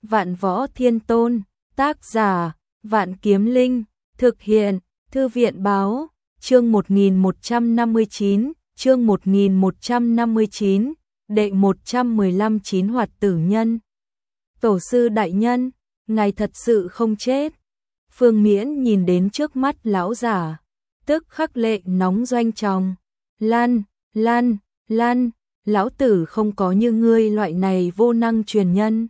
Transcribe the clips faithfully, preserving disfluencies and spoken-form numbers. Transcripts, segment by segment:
Vạn Võ Thiên Tôn, tác giả, Vạn Kiếm Linh, thực hiện, Thư viện báo, chương một nghìn một trăm năm mươi chín, chương một nghìn một trăm năm mươi chín, đệ một trăm mười lăm chín hoạt tử nhân. Tổ sư đại nhân, ngài thật sự không chết. Phương Miễn nhìn đến trước mắt lão giả, tức khắc lệ nóng doanh tròng. Lan, lan, lan, lão tử không có như ngươi loại này vô năng truyền nhân.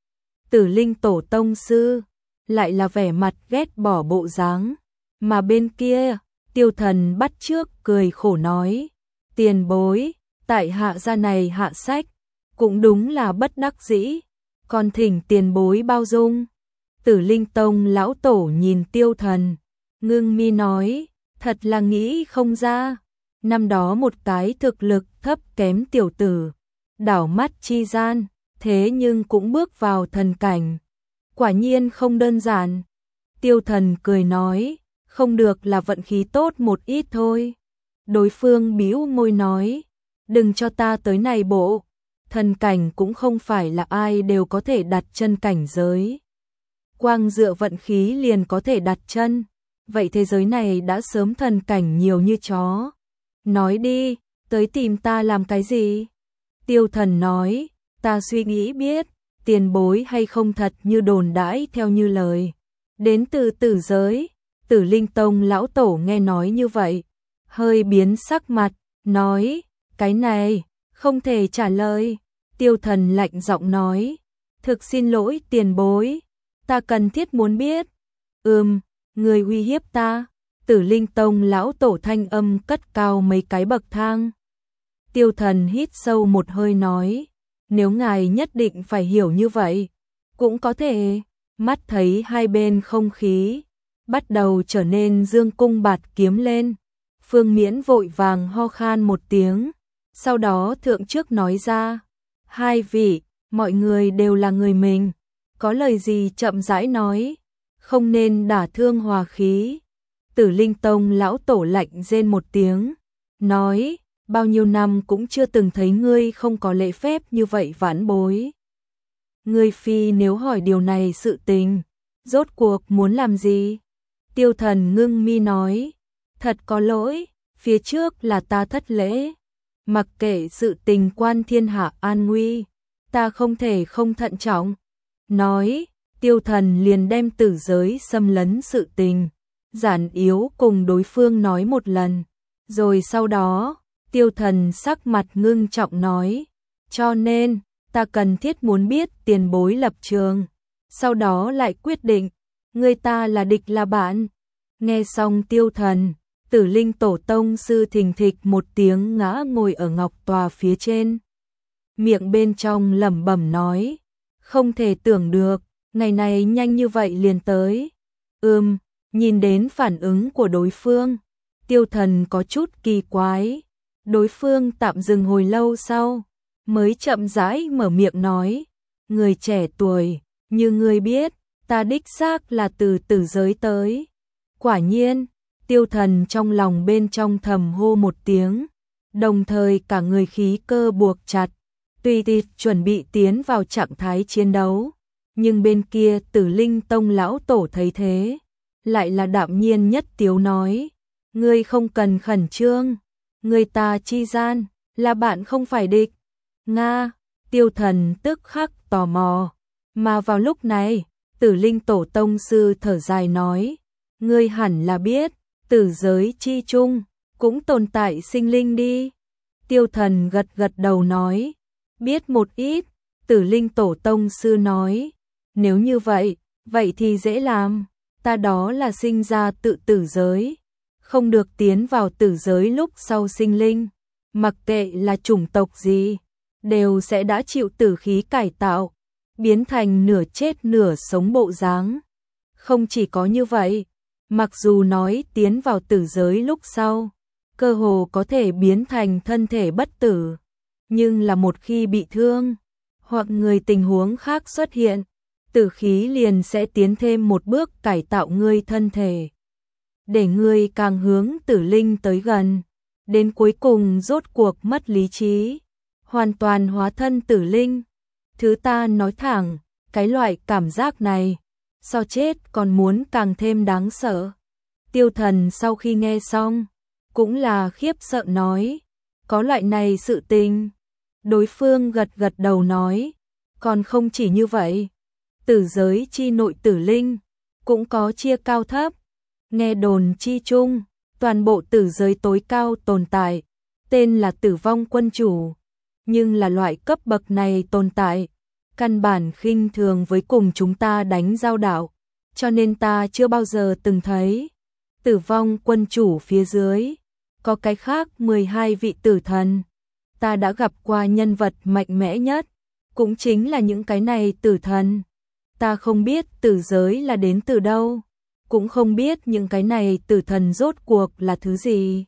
Tử Linh tổ tông sư, lại là vẻ mặt ghét bỏ bộ dáng, mà bên kia, Tiêu Thần bắt trước cười khổ nói, tiền bối, tại hạ gia này hạ sách, cũng đúng là bất đắc dĩ, còn thỉnh tiền bối bao dung. Tử Linh tông lão tổ nhìn Tiêu Thần, ngưng mi nói, thật là nghĩ không ra, năm đó một cái thực lực thấp kém tiểu tử, đảo mắt chi gian, thế nhưng cũng bước vào thần cảnh, quả nhiên không đơn giản. Tiêu Thần cười nói, không được là vận khí tốt một ít thôi. Đối phương bĩu môi nói, đừng cho ta tới này bộ, thần cảnh cũng không phải là ai đều có thể đặt chân cảnh giới. Quang dựa vận khí liền có thể đặt chân, vậy thế giới này đã sớm thần cảnh nhiều như chó. Nói đi, tới tìm ta làm cái gì? Tiêu Thần nói, ta suy nghĩ biết, tiền bối hay không thật như đồn đãi theo như lời. Đến từ tử giới, Tử Linh tông lão tổ nghe nói như vậy, hơi biến sắc mặt, nói, cái này, không thể trả lời. Tiêu Thần lạnh giọng nói, thực xin lỗi tiền bối, ta cần thiết muốn biết. Ừm, người uy hiếp ta. Tử Linh tông lão tổ thanh âm cất cao mấy cái bậc thang. Tiêu Thần hít sâu một hơi nói, nếu ngài nhất định phải hiểu như vậy, cũng có thể. Mắt thấy hai bên không khí bắt đầu trở nên dương cung bạt kiếm lên, Phương Miễn vội vàng ho khan một tiếng, sau đó thượng trước nói ra, hai vị, mọi người đều là người mình, có lời gì chậm rãi nói, không nên đả thương hòa khí. Tử Linh tông lão tổ lạnh rên một tiếng, nói, bao nhiêu năm cũng chưa từng thấy ngươi không có lễ phép như vậy vãn bối. Ngươi phi nếu hỏi điều này sự tình, rốt cuộc muốn làm gì? Tiêu Thần ngưng mi nói, thật có lỗi, phía trước là ta thất lễ, mặc kệ sự tình quan thiên hạ an nguy, ta không thể không thận trọng. Nói, Tiêu Thần liền đem tử giới xâm lấn sự tình, giản yếu cùng đối phương nói một lần, rồi sau đó, Tiêu Thần sắc mặt ngưng trọng nói, cho nên, ta cần thiết muốn biết tiền bối lập trường, sau đó lại quyết định, người ta là địch là bạn. Nghe xong Tiêu Thần, Tử Linh tổ tông sư thình thịch một tiếng ngã ngồi ở ngọc tòa phía trên. Miệng bên trong lẩm bẩm nói, không thể tưởng được, ngày này nhanh như vậy liền tới. Ừm, nhìn đến phản ứng của đối phương, Tiêu Thần có chút kỳ quái. Đối phương tạm dừng hồi lâu sau, mới chậm rãi mở miệng nói, người trẻ tuổi, như ngươi biết, ta đích xác là từ tử giới tới. Quả nhiên, Tiêu Thần trong lòng bên trong thầm hô một tiếng, đồng thời cả người khí cơ buộc chặt, tùy tịt chuẩn bị tiến vào trạng thái chiến đấu. Nhưng bên kia Tử Linh tông lão tổ thấy thế, lại là đạm nhiên nhất tiếu nói, ngươi không cần khẩn trương, người ta chi gian, là bạn không phải địch. Nga, Tiêu Thần tức khắc tò mò, mà vào lúc này, Tử Linh tổ tông sư thở dài nói, ngươi hẳn là biết, tử giới chi chung, cũng tồn tại sinh linh đi. Tiêu Thần gật gật đầu nói, biết một ít. Tử Linh tổ tông sư nói, nếu như vậy, vậy thì dễ làm, ta đó là sinh ra tự tử giới, không được tiến vào tử giới lúc sau sinh linh, mặc kệ là chủng tộc gì, đều sẽ đã chịu tử khí cải tạo, biến thành nửa chết nửa sống bộ dáng. Không chỉ có như vậy, mặc dù nói tiến vào tử giới lúc sau, cơ hồ có thể biến thành thân thể bất tử, nhưng là một khi bị thương, hoặc người tình huống khác xuất hiện, tử khí liền sẽ tiến thêm một bước cải tạo ngươi thân thể, để ngươi càng hướng tử linh tới gần, đến cuối cùng rốt cuộc mất lý trí, hoàn toàn hóa thân tử linh. Thứ ta nói thẳng, cái loại cảm giác này, so chết còn muốn càng thêm đáng sợ. Tiêu Thần sau khi nghe xong, cũng là khiếp sợ nói, có loại này sự tình. Đối phương gật gật đầu nói, còn không chỉ như vậy, tử giới chi nội tử linh, cũng có chia cao thấp. Nghe đồn chi chung, toàn bộ tử giới tối cao tồn tại, tên là Tử Vong Quân Chủ, nhưng là loại cấp bậc này tồn tại, căn bản khinh thường với cùng chúng ta đánh giao đạo, cho nên ta chưa bao giờ từng thấy. Tử Vong Quân Chủ phía dưới, có cái khác mười hai vị tử thần, ta đã gặp qua nhân vật mạnh mẽ nhất, cũng chính là những cái này tử thần. Ta không biết tử giới là đến từ đâu, cũng không biết những cái này tử thần rốt cuộc là thứ gì.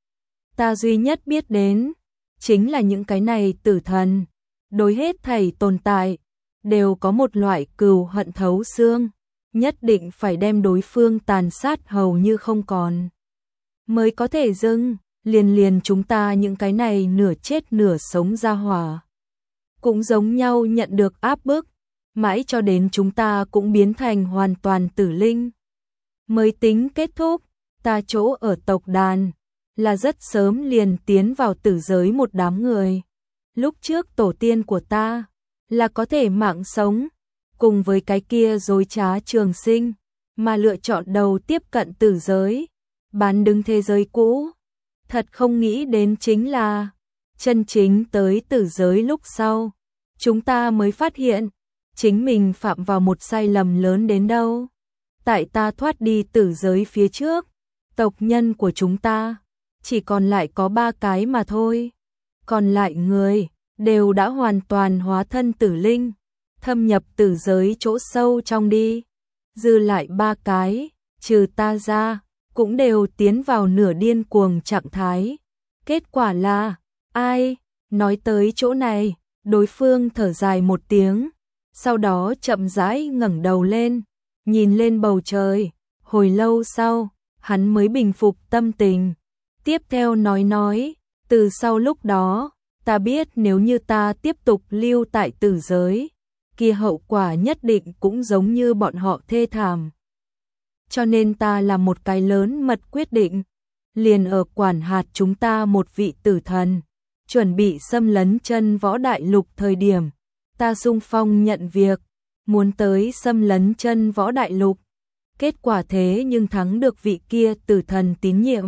Ta duy nhất biết đến, chính là những cái này tử thần, đối hết thảy tồn tại, đều có một loại cừu hận thấu xương, nhất định phải đem đối phương tàn sát hầu như không còn, mới có thể dưng, liền liền chúng ta những cái này nửa chết nửa sống ra hỏa. Cũng giống nhau nhận được áp bức, mãi cho đến chúng ta cũng biến thành hoàn toàn tử linh. Mới tính kết thúc, ta chỗ ở tộc đàn, là rất sớm liền tiến vào tử giới một đám người. Lúc trước tổ tiên của ta, là có thể mạng sống, cùng với cái kia dối trá trường sinh, mà lựa chọn đầu tiếp cận tử giới, bán đứng thế giới cũ. Thật không nghĩ đến chính là, chân chính tới tử giới lúc sau, chúng ta mới phát hiện, chính mình phạm vào một sai lầm lớn đến đâu. Tại ta thoát đi tử giới phía trước, tộc nhân của chúng ta, chỉ còn lại có ba cái mà thôi. Còn lại người, đều đã hoàn toàn hóa thân tử linh, thâm nhập tử giới chỗ sâu trong đi. Dư lại ba cái, trừ ta ra, cũng đều tiến vào nửa điên cuồng trạng thái. Kết quả là, ai? Nói tới chỗ này, đối phương thở dài một tiếng, sau đó chậm rãi ngẩng đầu lên, nhìn lên bầu trời. Hồi lâu sau, hắn mới bình phục tâm tình. Tiếp theo nói nói, từ sau lúc đó, ta biết nếu như ta tiếp tục lưu tại tử giới, kia hậu quả nhất định cũng giống như bọn họ thê thảm. Cho nên ta làm một cái lớn mật quyết định, liền ở quản hạt chúng ta một vị tử thần, chuẩn bị xâm lấn chân võ đại lục thời điểm, ta xung phong nhận việc, muốn tới xâm lấn chân võ đại lục. Kết quả thế nhưng thắng được vị kia tử thần tín nhiệm.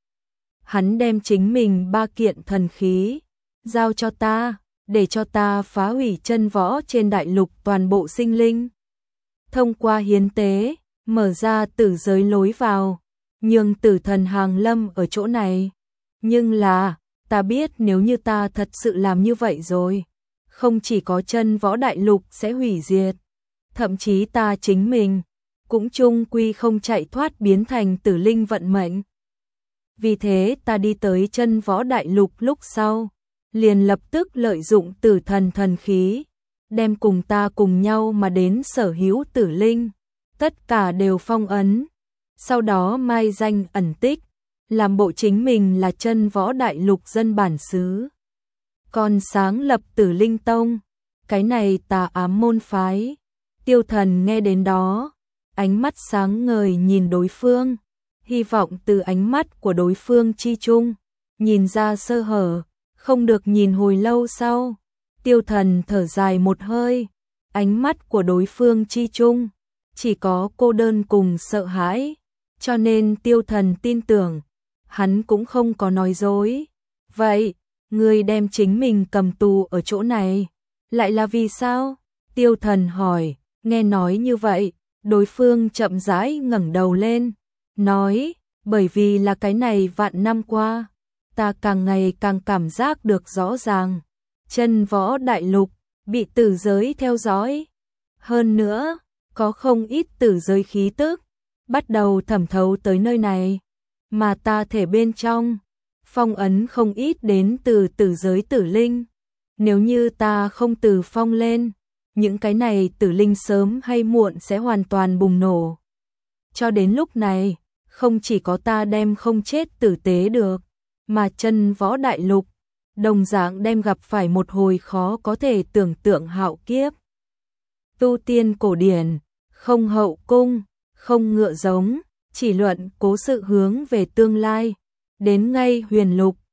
Hắn đem chính mình ba kiện thần khí, giao cho ta, để cho ta phá hủy chân võ trên đại lục toàn bộ sinh linh. Thông qua hiến tế, mở ra tử giới lối vào, nhường tử thần hàng lâm ở chỗ này. Nhưng là, ta biết nếu như ta thật sự làm như vậy rồi, không chỉ có chân võ đại lục sẽ hủy diệt, thậm chí ta chính mình, cũng chung quy không chạy thoát biến thành tử linh vận mệnh. Vì thế ta đi tới chân võ đại lục lúc sau, liền lập tức lợi dụng tử thần thần khí, đem cùng ta cùng nhau mà đến sở hữu tử linh, tất cả đều phong ấn, sau đó mai danh ẩn tích, làm bộ chính mình là chân võ đại lục dân bản xứ. Còn sáng lập Tử Linh Tông, cái này tà ám môn phái. Tiêu Thần nghe đến đó, ánh mắt sáng ngời nhìn đối phương, hy vọng từ ánh mắt của đối phương chi chung, nhìn ra sơ hở, không được nhìn hồi lâu sau. Tiêu Thần thở dài một hơi, ánh mắt của đối phương chi chung, chỉ có cô đơn cùng sợ hãi, cho nên Tiêu Thần tin tưởng, hắn cũng không có nói dối. Vậy, ngươi đem chính mình cầm tù ở chỗ này, lại là vì sao? Tiêu Thần hỏi. Nghe nói như vậy, đối phương chậm rãi ngẩng đầu lên, nói, bởi vì là cái này vạn năm qua, ta càng ngày càng cảm giác được rõ ràng, chân võ đại lục, bị tử giới theo dõi. Hơn nữa, có không ít tử giới khí tức, bắt đầu thẩm thấu tới nơi này, mà ta thể bên trong, phong ấn không ít đến từ tử giới tử linh. Nếu như ta không từ phong lên, những cái này tử linh sớm hay muộn sẽ hoàn toàn bùng nổ. Cho đến lúc này, không chỉ có ta đem không chết tử tế được, mà chân võ đại lục, đồng dạng đem gặp phải một hồi khó có thể tưởng tượng hạo kiếp. tu tiên cổ điển, không hậu cung, không ngựa giống, chỉ luận cố sự hướng về tương lai. Đến ngay huyền lục,